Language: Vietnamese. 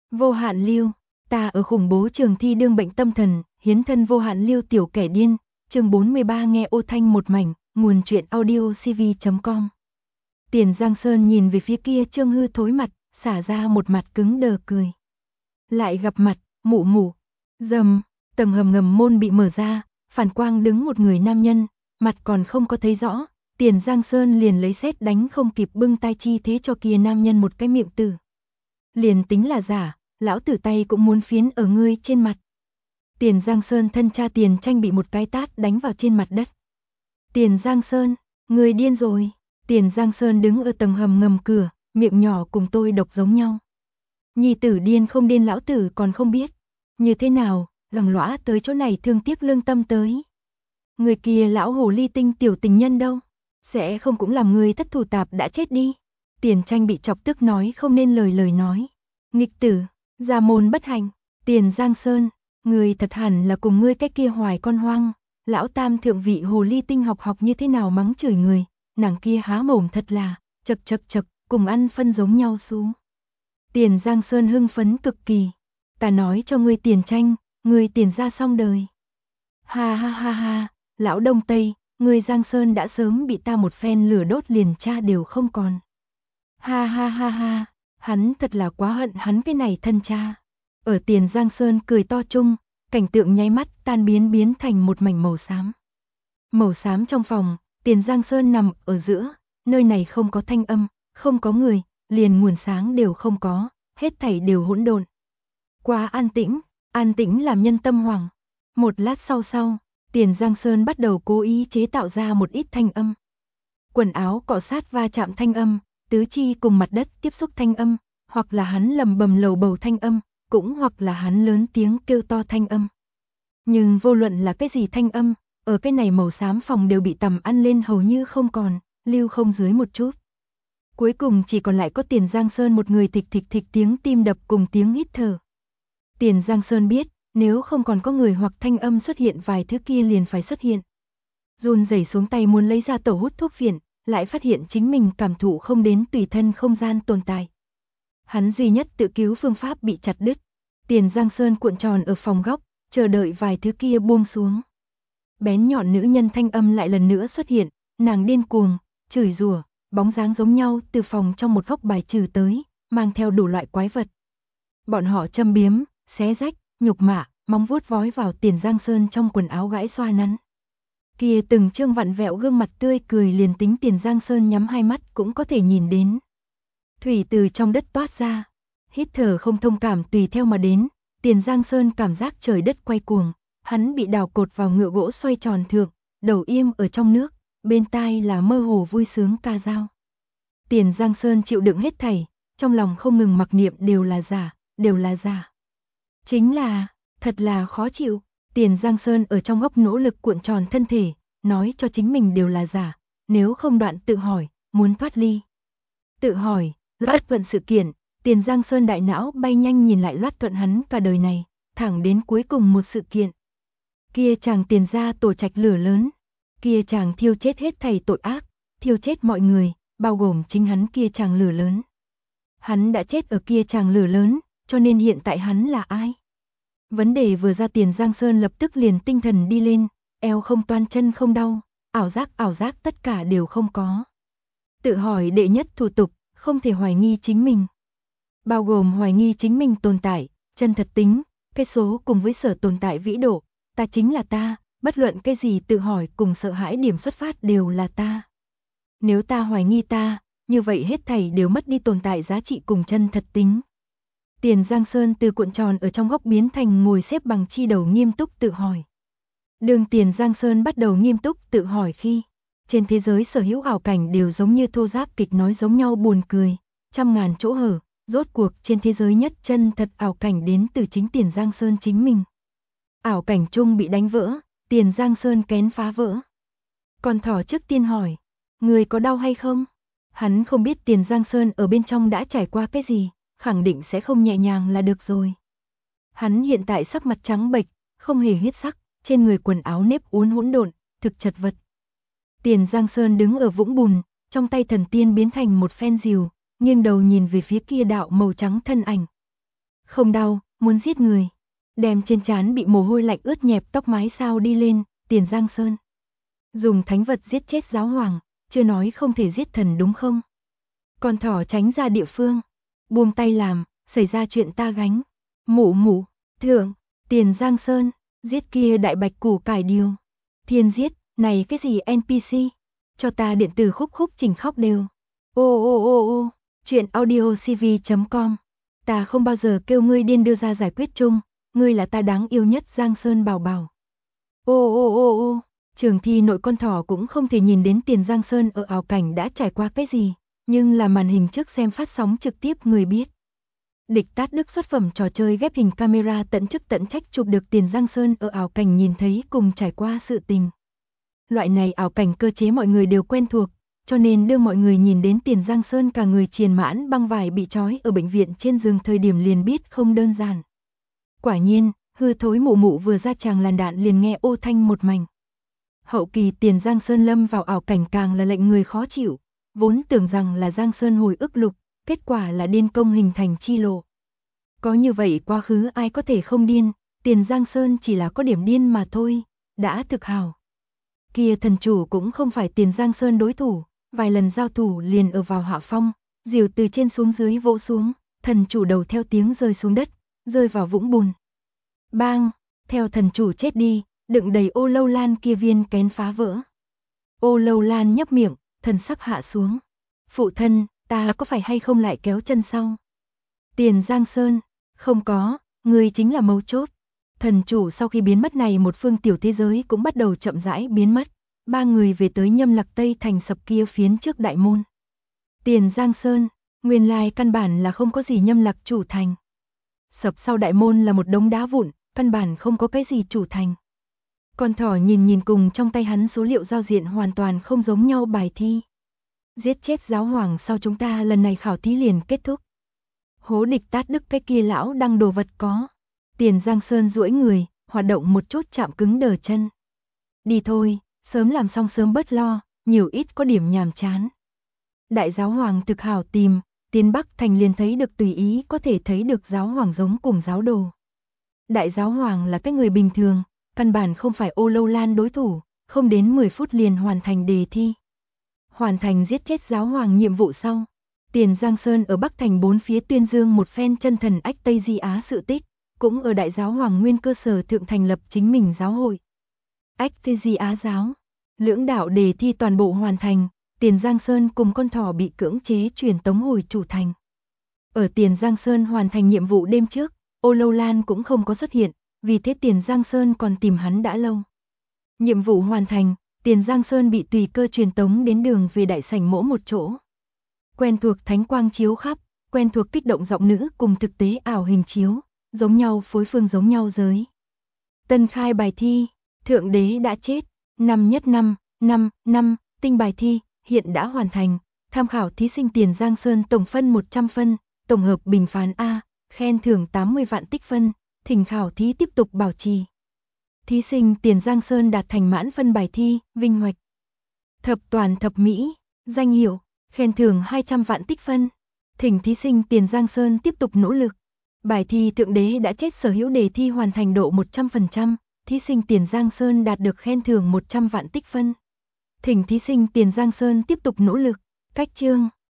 Vô Hạn Lưu, ta ở khủng bố trường thi đương bệnh tâm thần, hiến thân vô hạn lưu tiểu kẻ điên, chương 43 nghe ô thanh một mảnh, nguồn truyện audio cv.com. Tiền Giang Sơn nhìn về phía kia Trương Hư thối mặt, xả ra một mặt cứng đờ cười. Lại gặp mặt, mụ mụ, dầm, tầng hầm ngầm môn bị mở ra, phản quang đứng một người nam nhân, mặt còn không có thấy rõ, Tiền Giang Sơn liền lấy sét đánh không kịp bưng tay chi thế cho kia nam nhân một cái miệng tử. Liền tính là giả, lão tử tay cũng muốn phiến ở ngươi trên mặt. Tiền Giang Sơn thân cha Tiền Tranh bị một cái tát đánh vào trên mặt đất. Tiền Giang Sơn, ngươi điên rồi. Tiền Giang Sơn đứng ở tầng hầm ngầm cửa, miệng nhỏ cùng tôi độc giống nhau. Nhi tử điên không điên lão tử còn không biết. Như thế nào, lằng lõa tới chỗ này thương tiếc lương tâm tới. Người kia lão hồ ly tinh tiểu tình nhân đâu? Sẽ không cũng làm người thất thủ tạp đã chết đi. Tiền Tranh bị chọc tức nói không nên lời nói. Nghịch tử, gia môn bất hành. Tiền Giang Sơn, người thật hẳn là cùng ngươi cái kia hoài con hoang. Lão tam thượng vị hồ ly tinh học như thế nào mắng chửi người. Nàng kia há mồm thật là, chật, cùng ăn phân giống nhau xuống. Tiền Giang Sơn hưng phấn cực kỳ. Ta nói cho ngươi Tiền Tranh, ngươi Tiền ra xong đời. Ha, lão Đông Tây, ngươi Giang Sơn đã sớm bị ta một phen lửa đốt liền cha đều không còn. Ha, hắn thật là quá hận hắn cái này thân cha. Ở Tiền Giang Sơn cười to chung, cảnh tượng nháy mắt tan biến thành một mảnh màu xám. Màu xám trong phòng, Tiền Giang Sơn nằm ở giữa, nơi này không có thanh âm, không có người, liền nguồn sáng đều không có, hết thảy đều hỗn độn. Quá an tĩnh làm nhân tâm hoảng. Một lát sau, Tiền Giang Sơn bắt đầu cố ý chế tạo ra một ít thanh âm. Quần áo cọ sát va chạm thanh âm, tứ chi cùng mặt đất tiếp xúc thanh âm, hoặc là hắn lầm bầm lầu bầu thanh âm, cũng hoặc là hắn lớn tiếng kêu to thanh âm. Nhưng vô luận là cái gì thanh âm, ở cái này màu xám phòng đều bị tầm ăn lên hầu như không còn, lưu không dưới một chút. Cuối cùng chỉ còn lại có Tiền Giang Sơn một người thịch tiếng tim đập cùng tiếng hít thở. Tiền Giang Sơn biết, nếu không còn có người hoặc thanh âm xuất hiện vài thứ kia liền phải xuất hiện. Run rẩy xuống tay muốn lấy ra tẩu hút thuốc phiện, lại phát hiện chính mình cảm thụ không đến tùy thân không gian tồn tại. Hắn duy nhất tự cứu phương pháp bị chặt đứt. Tiền Giang Sơn cuộn tròn ở phòng góc, chờ đợi vài thứ kia buông xuống. Bén nhọn nữ nhân thanh âm lại lần nữa xuất hiện, nàng điên cuồng, chửi rủa, bóng dáng giống nhau từ phòng trong một góc bài trừ tới, mang theo đủ loại quái vật. Bọn họ châm biếm, xé rách, nhục mạ, móng vuốt vói vào Tiền Giang Sơn trong quần áo gãi xoa nắn. Kia từng trương vặn vẹo gương mặt tươi cười liền tính Tiền Giang Sơn nhắm hai mắt cũng có thể nhìn đến. Thủy từ trong đất toát ra, hít thở không thông cảm tùy theo mà đến, Tiền Giang Sơn cảm giác trời đất quay cuồng, hắn bị đào cột vào ngựa gỗ xoay tròn thượng, đầu im ở trong nước, bên tai là mơ hồ vui sướng ca dao. Tiền Giang Sơn chịu đựng hết thảy, trong lòng không ngừng mặc niệm đều là giả. Chính là, thật là khó chịu. Tiền Giang Sơn ở trong góc nỗ lực cuộn tròn thân thể, nói cho chính mình đều là giả, nếu không đoạn tự hỏi, muốn thoát ly. Tự hỏi, loát thuận sự kiện, Tiền Giang Sơn đại não bay nhanh nhìn lại loát thuận hắn cả đời này, thẳng đến cuối cùng một sự kiện. Kia chàng Tiền gia tổ trạch lửa lớn, kia chàng thiêu chết hết thảy tội ác, thiêu chết mọi người, bao gồm chính hắn kia chàng lửa lớn. Hắn đã chết ở kia chàng lửa lớn, cho nên hiện tại hắn là ai? Vấn đề vừa ra Tiền Giang Sơn lập tức liền tinh thần đi lên, eo không toan chân không đau, ảo giác tất cả đều không có. Tự hỏi đệ nhất thủ tục, không thể hoài nghi chính mình. Bao gồm hoài nghi chính mình tồn tại, chân thật tính, cái số cùng với sở tồn tại vĩ độ, ta chính là ta, bất luận cái gì tự hỏi cùng sợ hãi điểm xuất phát đều là ta. Nếu ta hoài nghi ta, như vậy hết thảy đều mất đi tồn tại giá trị cùng chân thật tính. Tiền Giang Sơn từ cuộn tròn ở trong góc biến thành ngồi xếp bằng chi đầu nghiêm túc tự hỏi. Đường Tiền Giang Sơn bắt đầu nghiêm túc tự hỏi khi trên thế giới sở hữu ảo cảnh đều giống như thô giáp kịch nói giống nhau buồn cười, trăm ngàn chỗ hở, rốt cuộc trên thế giới nhất chân thật ảo cảnh đến từ chính Tiền Giang Sơn chính mình. Ảo cảnh chung bị đánh vỡ, Tiền Giang Sơn kén phá vỡ. Con thỏ trước tiên hỏi, người có đau hay không? Hắn không biết Tiền Giang Sơn ở bên trong đã trải qua cái gì, khẳng định sẽ không nhẹ nhàng là được rồi. Hắn hiện tại sắc mặt trắng bệch, không hề huyết sắc, trên người quần áo nếp uốn hỗn độn, thực chật vật. Tiền Giang Sơn đứng ở vũng bùn, trong tay thần tiên biến thành một phen rìu, nghiêng đầu nhìn về phía kia đạo màu trắng thân ảnh. Không đau, muốn giết người. Đem trên trán bị mồ hôi lạnh ướt nhẹp tóc mái sao đi lên, Tiền Giang Sơn. Dùng thánh vật giết chết giáo hoàng, chưa nói không thể giết thần đúng không? Con thỏ tránh ra địa phương. Buông tay làm, xảy ra chuyện ta gánh. Mụ mụ, thượng, Tiền Giang Sơn, giết kia đại bạch củ cải điều. Thiên giết, này cái gì NPC? Cho ta điện tử khúc khúc chỉnh khóc đều. Ô, chuyện audio cv.com. Ta không bao giờ kêu ngươi điên đưa ra giải quyết chung, ngươi là ta đáng yêu nhất Giang Sơn bảo bảo. Ô, trường thi nội con thỏ cũng không thể nhìn đến Tiền Giang Sơn ở ảo cảnh đã trải qua cái gì, nhưng là màn hình trước xem phát sóng trực tiếp người biết. Địch Tát Đức xuất phẩm trò chơi ghép hình camera tận chức tận trách chụp được Tiền Giang Sơn ở ảo cảnh nhìn thấy cùng trải qua sự tình. Loại này ảo cảnh cơ chế mọi người đều quen thuộc, cho nên đưa mọi người nhìn đến Tiền Giang Sơn cả người triền mãn băng vải bị trói ở bệnh viện trên giường thời điểm liền biết không đơn giản. Quả nhiên, hư thối mụ mụ vừa ra tràng làn đạn liền nghe ô thanh một mảnh. Hậu kỳ Tiền Giang Sơn lâm vào ảo cảnh càng là lệnh người khó chịu, vốn tưởng rằng là Giang Sơn hồi ức lục, kết quả là điên công hình thành chi lộ. Có như vậy quá khứ ai có thể không điên, Tiền Giang Sơn chỉ là có điểm điên mà thôi, đã thực hảo. Kia thần chủ cũng không phải Tiền Giang Sơn đối thủ, vài lần giao thủ liền ở vào hạ phong, diều từ trên xuống dưới vỗ xuống, thần chủ đầu theo tiếng rơi xuống đất, rơi vào vũng bùn. Bang, theo thần chủ chết đi, đựng đầy ô lâu lan kia viên kén phá vỡ. Ô lâu lan nhấp miệng, thần sắc hạ xuống. Phụ thân, ta có phải hay không lại kéo chân sau? Tiền Giang Sơn, không có, người chính là mấu chốt. Thần chủ sau khi biến mất này một phương tiểu thế giới cũng bắt đầu chậm rãi biến mất. Ba người về tới Nhâm Lạc Tây thành sập kia phiến trước đại môn. Tiền Giang Sơn, nguyên lai căn bản là không có gì Nhâm Lạc chủ thành. Sập sau đại môn là một đống đá vụn, căn bản không có cái gì chủ thành. Con thỏ nhìn cùng trong tay hắn số liệu giao diện hoàn toàn không giống nhau bài thi. Giết chết giáo hoàng sau chúng ta lần này khảo thí liền kết thúc. Hố Địch Tát Đức cái kia lão đăng đồ vật có. Tiền Giang Sơn duỗi người, hoạt động một chút chạm cứng đờ chân. Đi thôi, sớm làm xong sớm bớt lo, nhiều ít có điểm nhàm chán. Đại giáo hoàng thực hảo tìm, tiến Bắc thành liền thấy được tùy ý có thể thấy được giáo hoàng giống cùng giáo đồ. Đại giáo hoàng là cái người bình thường, căn bản không phải ô lâu lan đối thủ, không đến 10 phút liền hoàn thành đề thi. Hoàn thành giết chết giáo hoàng nhiệm vụ sau. Tiền Giang Sơn ở Bắc thành bốn phía tuyên dương một phen chân thần ách Tây Di Á sự tích, cũng ở đại giáo hoàng nguyên cơ sở thượng thành lập chính mình giáo hội. Ách Tây Di Á giáo, lưỡng đạo đề thi toàn bộ hoàn thành, Tiền Giang Sơn cùng con thỏ bị cưỡng chế truyền tống hồi chủ thành. Ở Tiền Giang Sơn hoàn thành nhiệm vụ đêm trước, ô lâu lan cũng không có xuất hiện, vì thế Tiền Giang Sơn còn tìm hắn đã lâu. Nhiệm vụ hoàn thành, Tiền Giang Sơn bị tùy cơ truyền tống đến đường về đại sảnh mỗ một chỗ. Quen thuộc thánh quang chiếu khắp, quen thuộc kích động giọng nữ cùng thực tế ảo hình chiếu, giống nhau phối phương giống nhau giới. Tân khai bài thi, thượng đế đã chết, 5+5, tinh bài thi, hiện đã hoàn thành, tham khảo thí sinh Tiền Giang Sơn tổng phân 100 phân, tổng hợp bình phán A, khen thưởng 80 vạn tích phân, thỉnh khảo thí tiếp tục bảo trì. Thí sinh Tiền Giang Sơn đạt thành mãn phân bài thi, vinh hoạch. Thập toàn thập mỹ, danh hiệu, khen thưởng 200 vạn tích phân. Thỉnh thí sinh Tiền Giang Sơn tiếp tục nỗ lực. Bài thi thượng đế đã chết sở hữu đề thi hoàn thành độ 100%, thí sinh Tiền Giang Sơn đạt được khen thưởng 100 vạn tích phân. Thỉnh thí sinh Tiền Giang Sơn tiếp tục nỗ lực. Cách chương